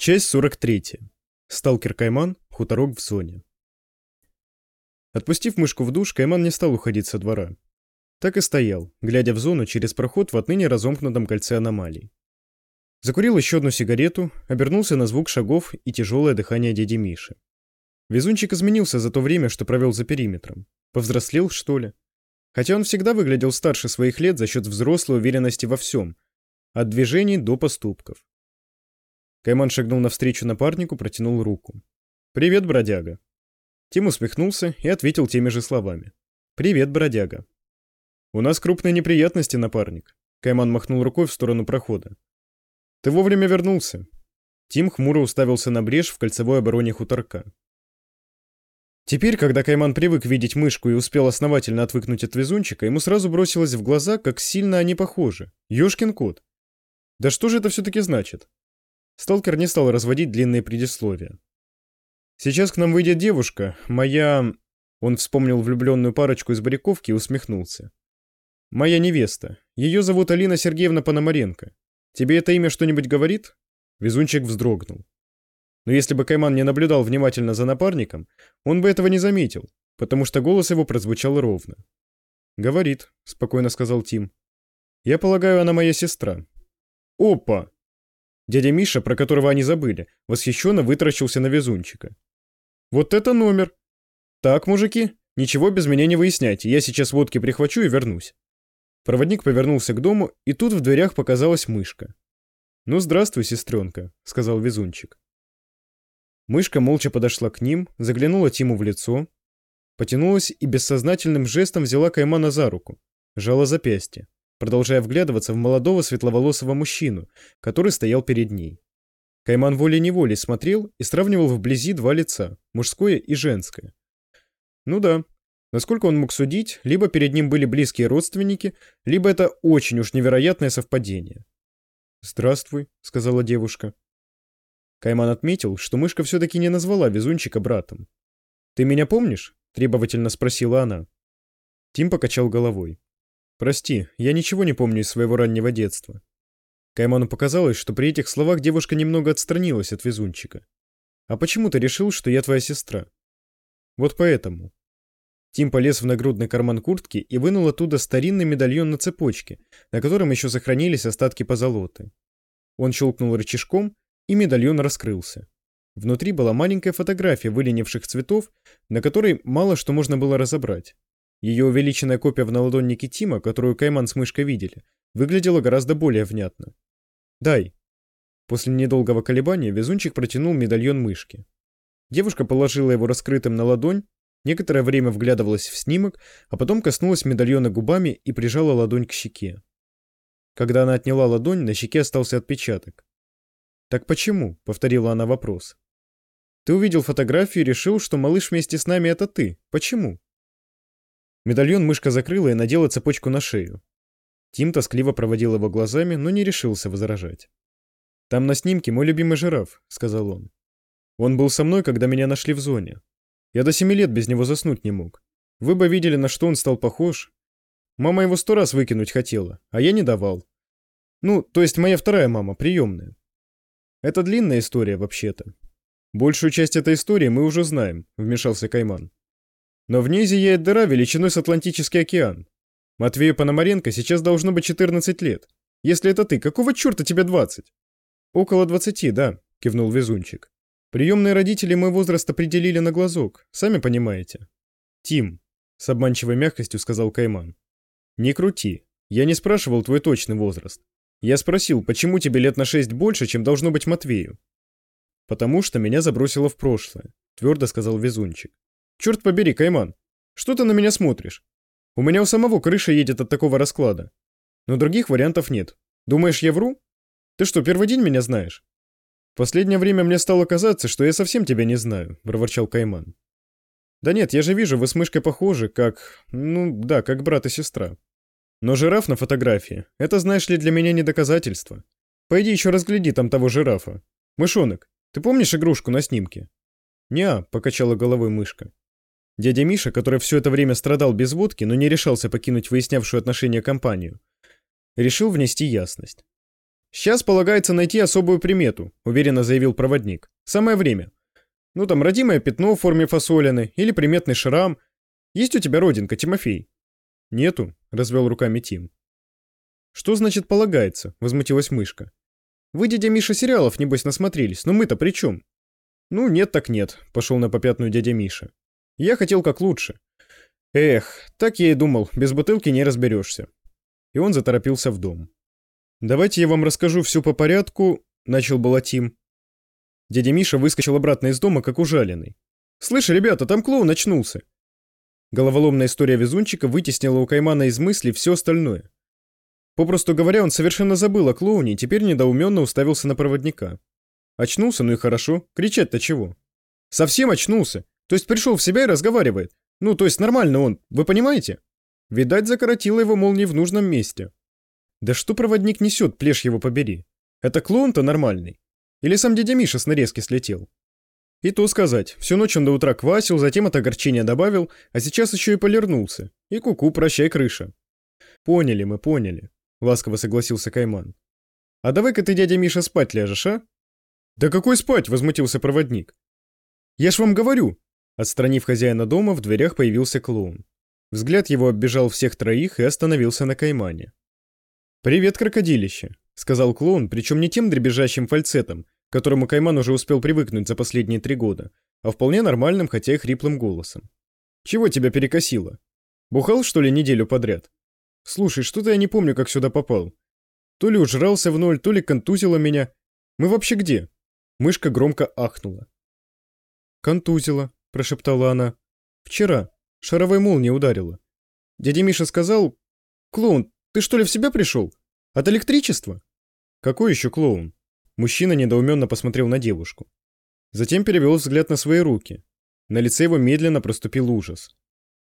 Часть 43. Сталкер Кайман. Хуторок в зоне. Отпустив мышку в душ, Кайман не стал уходить со двора. Так и стоял, глядя в зону через проход в отныне разомкнутом кольце аномалий. Закурил еще одну сигарету, обернулся на звук шагов и тяжелое дыхание дяди Миши. Везунчик изменился за то время, что провел за периметром. Повзрослел, что ли? Хотя он всегда выглядел старше своих лет за счет взрослой уверенности во всем, от движений до поступков. Кайман шагнул навстречу напарнику, протянул руку. «Привет, бродяга». Тим усмехнулся и ответил теми же словами. «Привет, бродяга». «У нас крупные неприятности, напарник». Кайман махнул рукой в сторону прохода. «Ты вовремя вернулся». Тим хмуро уставился на брешь в кольцевой обороне хуторка. Теперь, когда Кайман привык видеть мышку и успел основательно отвыкнуть от везунчика, ему сразу бросилось в глаза, как сильно они похожи. Ёшкин кот. Да что же это все-таки значит? Сталкер не стал разводить длинные предисловия. «Сейчас к нам выйдет девушка, моя...» Он вспомнил влюбленную парочку из Баряковки и усмехнулся. «Моя невеста. Ее зовут Алина Сергеевна Пономаренко. Тебе это имя что-нибудь говорит?» Везунчик вздрогнул. Но если бы Кайман не наблюдал внимательно за напарником, он бы этого не заметил, потому что голос его прозвучал ровно. «Говорит», — спокойно сказал Тим. «Я полагаю, она моя сестра». «Опа!» Дядя Миша, про которого они забыли, восхищенно вытаращился на везунчика. «Вот это номер! Так, мужики, ничего без меня не выясняйте, я сейчас водки прихвачу и вернусь». Проводник повернулся к дому, и тут в дверях показалась мышка. «Ну, здравствуй, сестренка», — сказал везунчик. Мышка молча подошла к ним, заглянула Тиму в лицо, потянулась и бессознательным жестом взяла Каймана за руку, сжала запястье, продолжая вглядываться в молодого светловолосого мужчину, который стоял перед ней. Кайман волей-неволей смотрел и сравнивал вблизи два лица, мужское и женское. Ну да, насколько он мог судить, либо перед ним были близкие родственники, либо это очень уж невероятное совпадение. «Здравствуй», — сказала девушка. Кайман отметил, что мышка все-таки не назвала везунчика братом. «Ты меня помнишь?» — требовательно спросила она. Тим покачал головой. «Прости, я ничего не помню из своего раннего детства». Кайману показалось, что при этих словах девушка немного отстранилась от везунчика. «А почему ты решил, что я твоя сестра?» «Вот поэтому». Тим полез в нагрудный карман куртки и вынул оттуда старинный медальон на цепочке, на котором еще сохранились остатки позолоты. Он щелкнул рычажком, и медальон раскрылся. Внутри была маленькая фотография выленивших цветов, на которой мало что можно было разобрать. Ее увеличенная копия в наладоннике Тима, которую Кайман с мышкой видели, выглядела гораздо более внятно. «Дай». После недолгого колебания везунчик протянул медальон мышке. Девушка положила его раскрытым на ладонь, некоторое время вглядывалась в снимок, а потом коснулась медальона губами и прижала ладонь к щеке. Когда она отняла ладонь, на щеке остался отпечаток. «Так почему?» — повторила она вопрос. «Ты увидел фотографию и решил, что малыш вместе с нами — это ты. Почему?» Медальон мышка закрыла и надела цепочку на шею. Тим тоскливо проводил его глазами, но не решился возражать. «Там на снимке мой любимый жираф», — сказал он. «Он был со мной, когда меня нашли в зоне. Я до 7 лет без него заснуть не мог. Вы бы видели, на что он стал похож. Мама его 100 раз выкинуть хотела, а я не давал. Ну, то есть моя вторая мама, приемная. Это длинная история, вообще-то. Большую часть этой истории мы уже знаем», — вмешался Кайман. «Но в ней зияет дыра величиной с Атлантический океан. Матвею Пономаренко сейчас должно быть 14 лет. Если это ты, какого черта тебе 20? «Около 20, да», — кивнул везунчик. «Приемные родители мой возраст определили на глазок, сами понимаете». «Тим», — с обманчивой мягкостью сказал Кайман. «Не крути. Я не спрашивал твой точный возраст. Я спросил, почему тебе лет на 6 больше, чем должно быть Матвею?» «Потому что меня забросило в прошлое», — твердо сказал везунчик. «Черт побери, Кайман, что ты на меня смотришь? У меня у самого крыша едет от такого расклада. Но других вариантов нет. Думаешь, я вру? Ты что, первый день меня знаешь?» «В последнее время мне стало казаться, что я совсем тебя не знаю», — проворчал Кайман. «Да нет, я же вижу, вы с мышкой похожи, как... ну да, как брат и сестра. Но жираф на фотографии — это, знаешь ли, для меня не доказательство. Пойди еще разгляди там того жирафа. Мышонок, ты помнишь игрушку на снимке?» «Не-а», — покачала головой мышка. Дядя Миша, который все это время страдал без водки, но не решался покинуть выяснявшую отношения компанию, решил внести ясность. «Сейчас полагается найти особую примету», — уверенно заявил проводник. «Самое время. Ну там родимое пятно в форме фасолины или приметный шрам. Есть у тебя родинка, Тимофей?» «Нету», — развел руками Тим. «Что значит полагается?» — возмутилась мышка. «Вы, дядя Миша, сериалов, небось, насмотрелись, но мы-то при чем?» «Ну, нет так нет», — пошел на попятную дядя Миша. «Я хотел как лучше». «Эх, так я и думал, без бутылки не разберешься». И он заторопился в дом. «Давайте я вам расскажу все по порядку», — начал было Тим. Дядя Миша выскочил обратно из дома, как ужаленный. «Слышь, ребята, там клоун очнулся!» Головоломная история везунчика вытеснила у Каймана из мыслей все остальное. Попросту говоря, он совершенно забыл о клоуне и теперь недоуменно уставился на проводника. Очнулся, ну и хорошо. Кричать-то чего? Совсем очнулся. То есть пришел в себя и разговаривает. Ну, то есть нормально он, вы понимаете? Видать, закоротило его молнией в нужном месте. Да что проводник несет, плешь его побери? Это клоун-то нормальный? Или сам дядя Миша с нарезки слетел? И то сказать, всю ночь он до утра квасил, затем от огорчения добавил, а сейчас еще и полирнулся. И куку, прощай, крыша. Поняли мы, поняли, ласково согласился Кайман. А давай-ка ты, дядя Миша, спать ляжешь, а? Да какой спать, возмутился проводник. Я ж вам говорю. Отстранив хозяина дома, в дверях появился клоун. Взгляд его оббежал всех троих и остановился на Каймане. «Привет, крокодилище», — сказал клоун, причем не тем дребезжащим фальцетом, к которому Кайман уже успел привыкнуть за последние 3 года, а вполне нормальным, хотя и хриплым голосом. «Чего тебя перекосило? Бухал, что ли, неделю подряд? Слушай, что-то я не помню, как сюда попал. То ли ужрался в ноль, то ли контузило меня. Мы вообще где?» Мышка громко ахнула. «Контузило», — прошептала она. «Вчера. Шаровой молнией ударила. Дядя Миша сказал... Клоун, ты что ли в себя пришел? От электричества?» «Какой еще клоун?» Мужчина недоуменно посмотрел на девушку. Затем перевел взгляд на свои руки. На лице его медленно проступил ужас.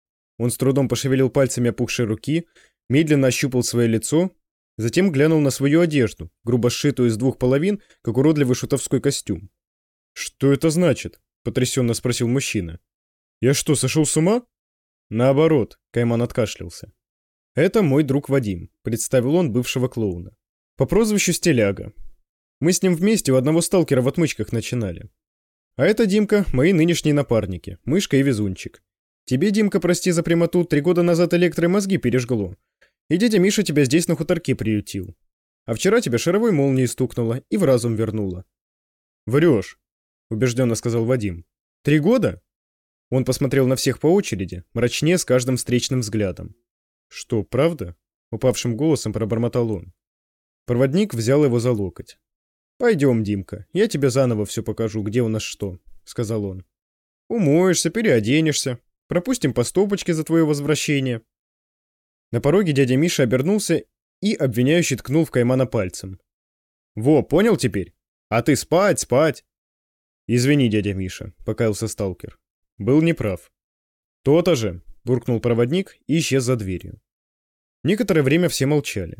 Он с трудом пошевелил пальцами опухшей руки, медленно ощупал свое лицо, затем глянул на свою одежду, грубо сшитую из 2 половин, как уродливый шутовской костюм. «Что это значит?» — потрясенно спросил мужчина. «Я что, сошел с ума?» «Наоборот», — Кайман откашлялся. «Это мой друг Вадим», — представил он бывшего клоуна. «По прозвищу Стиляга. Мы с ним вместе у одного сталкера в отмычках начинали. А это, Димка, мои нынешние напарники, Мышка и Везунчик. Тебе, Димка, прости за прямоту, 3 года назад электромозги пережгло. И дядя Миша тебя здесь на хуторке приютил. А вчера тебя шаровой молнией стукнуло и в разум вернуло». «Врешь», — убежденно сказал Вадим. «3 года?» Он посмотрел на всех по очереди, мрачнее с каждым встречным взглядом. «Что, правда?» — упавшим голосом пробормотал он. Проводник взял его за локоть. «Пойдем, Димка, я тебе заново все покажу, где у нас что», — сказал он. «Умоешься, переоденешься, пропустим по стопочке за твое возвращение». На пороге дядя Миша обернулся и обвиняющий ткнул в Каймана пальцем. «Во, понял теперь? А ты спать, спать!» «Извини, дядя Миша», — покаялся сталкер. «Был неправ». «То-то же», — буркнул проводник и исчез за дверью. Некоторое время все молчали.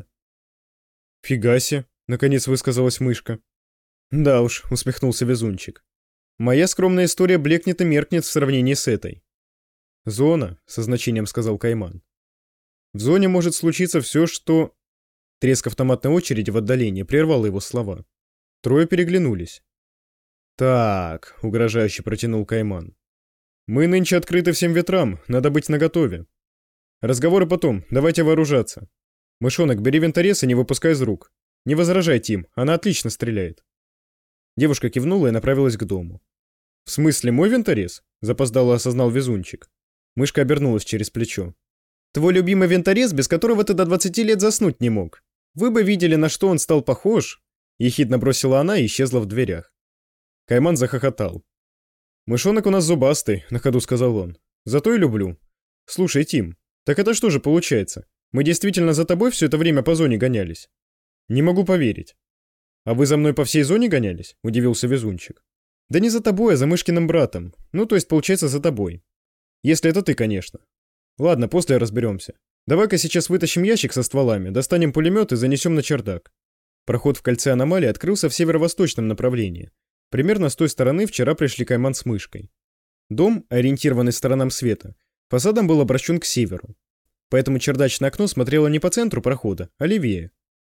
«Фига се», — наконец высказалась Мышка. «Да уж», — усмехнулся Везунчик. «Моя скромная история блекнет и меркнет в сравнении с этой». «Зона», — со значением сказал Кайман. «В зоне может случиться все, что...» Треск автоматной очереди в отдалении прервал его слова. Трое переглянулись. «Так», — угрожающе протянул Кайман. «Мы нынче открыты всем ветрам, надо быть наготове. Разговоры потом, давайте вооружаться. Мышонок, бери винторез и не выпускай из рук. Не возражай, Тим, она отлично стреляет». Девушка кивнула и направилась к дому. «В смысле, мой винторез?» — запоздало осознал Везунчик. Мышка обернулась через плечо. «Твой любимый винторез, без которого ты до 20 лет заснуть не мог. Вы бы видели, на что он стал похож!» Ехидно бросила она и исчезла в дверях. Кайман захохотал. «Мышонок у нас зубастый», — на ходу сказал он. «Зато и люблю. Слушай, Тим, так это что же получается? Мы действительно за тобой все это время по зоне гонялись?» «Не могу поверить». «А вы за мной по всей зоне гонялись?» — удивился Везунчик. «Да не за тобой, а за Мышкиным братом. Ну, то есть, получается, за тобой. Если это ты, конечно. Ладно, после разберемся. Давай-ка сейчас вытащим ящик со стволами, достанем пулемет и занесем на чердак». Проход в кольце аномалии открылся в северо-восточном направлении. Примерно с той стороны вчера пришли Кайман с Мышкой. Дом, ориентированный сторонам света, фасадом был обращен к северу. Поэтому чердачное окно смотрело не по центру прохода, а левее.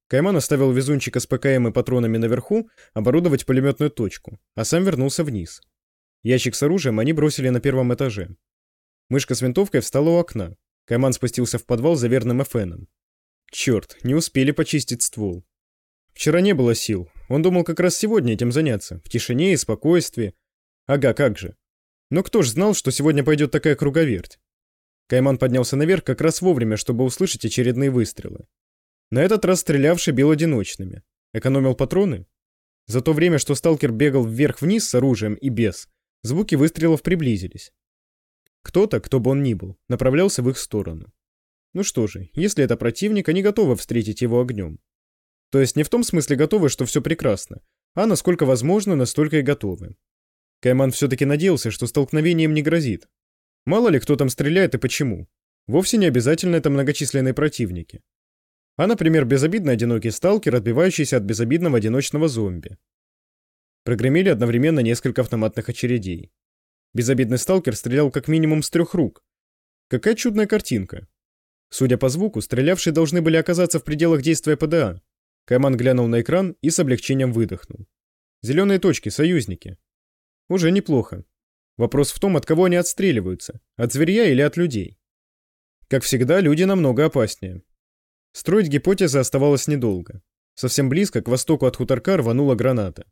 Кайман оставил везунчика с ПКМ и патронами наверху оборудовать пулеметную точку, а сам вернулся вниз. Ящик с оружием они бросили на первом этаже. Мышка с винтовкой встала у окна. Кайман спустился в подвал за верным ФНом. Черт, не успели почистить ствол. Вчера не было сил. Он думал как раз сегодня этим заняться, в тишине и спокойствии. Ага, как же. Но кто ж знал, что сегодня пойдет такая круговерть? Кайман поднялся наверх как раз вовремя, чтобы услышать очередные выстрелы. На этот раз стрелявший бил одиночными. Экономил патроны? За то время, что сталкер бегал вверх-вниз с оружием и без, звуки выстрелов приблизились. Кто-то, кто бы он ни был, направлялся в их сторону. Ну что же, если это противник, они готовы встретить его огнем. То есть не в том смысле готовы, что все прекрасно, а насколько возможно, настолько и готовы. Кайман все-таки надеялся, что столкновением не грозит. Мало ли кто там стреляет и почему. Вовсе не обязательно это многочисленные противники. А, например, безобидный одинокий сталкер, отбивающийся от безобидного одиночного зомби. Прогремели одновременно несколько автоматных очередей. Безобидный сталкер стрелял как минимум с 3 рук. Какая чудная картинка. Судя по звуку, стрелявшие должны были оказаться в пределах действия ПДА. Кайман глянул на экран и с облегчением выдохнул. Зеленые точки, союзники. Уже неплохо. Вопрос в том, от кого они отстреливаются, от зверья или от людей. Как всегда, люди намного опаснее. Строить гипотезы оставалось недолго. Совсем близко, к востоку от хуторка, рванула граната.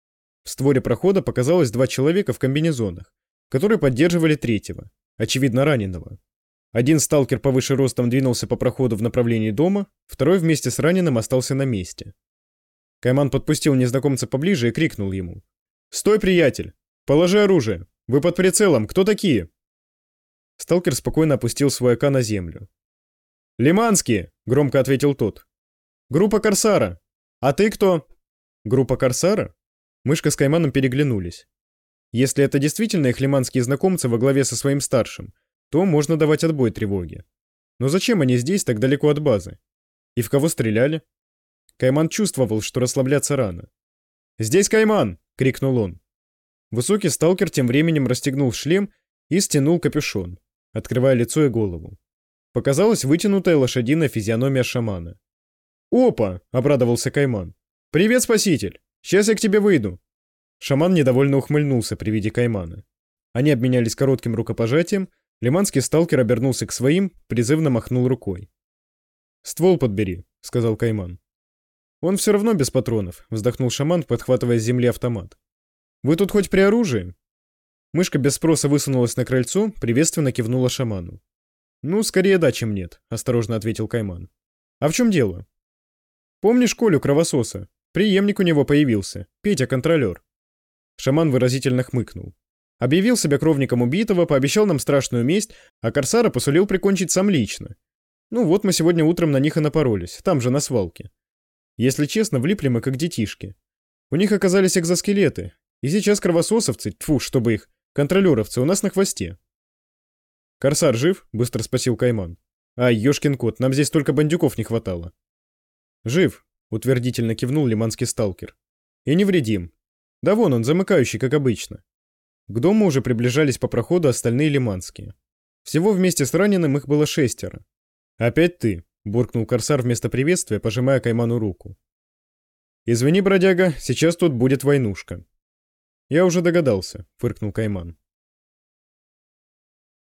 В створе прохода показалось 2 человека в комбинезонах, которые поддерживали третьего, очевидно раненого. Один сталкер повыше ростом двинулся по проходу в направлении дома, второй вместе с раненым остался на месте. Кайман подпустил незнакомца поближе и крикнул ему: «Стой, приятель! Положи оружие! Вы под прицелом! Кто такие?» Сталкер спокойно опустил свой АК на землю. «Лиманские!» — громко ответил тот. «Группа Корсара! А ты кто?» «Группа Корсара?» Мышка с Кайманом переглянулись. Если это действительно их лиманские знакомцы во главе со своим старшим, то можно давать отбой тревоге. Но зачем они здесь так далеко от базы? И в кого стреляли? Кайман чувствовал, что расслабляться рано. «Здесь Кайман!» — крикнул он. Высокий сталкер тем временем расстегнул шлем и стянул капюшон, открывая лицо и голову. Показалась вытянутая лошадиная физиономия шамана. «Опа!» — обрадовался Кайман. «Привет, спаситель! Сейчас я к тебе выйду!» Шаман недовольно ухмыльнулся при виде Каймана. Они обменялись коротким рукопожатием, лиманский сталкер обернулся к своим, призывно махнул рукой. «Ствол подбери», — сказал Кайман. «Он все равно без патронов», — вздохнул шаман, подхватывая с земли автомат. «Вы тут хоть при оружии?» Мышка без спроса высунулась на крыльцо, приветственно кивнула шаману. «Ну, скорее да, чем нет», — осторожно ответил Кайман. «А в чем дело?» «Помнишь Колю Кровососа? Преемник у него появился, Петя-контролер». Шаман выразительно хмыкнул. Объявил себя кровником убитого, пообещал нам страшную месть, а Корсара посулил прикончить сам лично. Ну вот мы сегодня утром на них и напоролись, там же на свалке. Если честно, влипли мы как детишки. У них оказались экзоскелеты, и сейчас кровососовцы, тьфу, чтобы их, контролеровцы, у нас на хвосте. «Корсар жив?» — быстро спросил Кайман. «Ай, ёшкин кот, нам здесь только бандюков не хватало». «Жив», — утвердительно кивнул лиманский сталкер. «И невредим. Да вон он, замыкающий, как обычно». К дому уже приближались по проходу остальные лиманские. Всего вместе с раненым их было 6. «Опять ты», — буркнул Корсар вместо приветствия, пожимая Кайману руку. «Извини, бродяга, сейчас тут будет войнушка». «Я уже догадался», — фыркнул Кайман.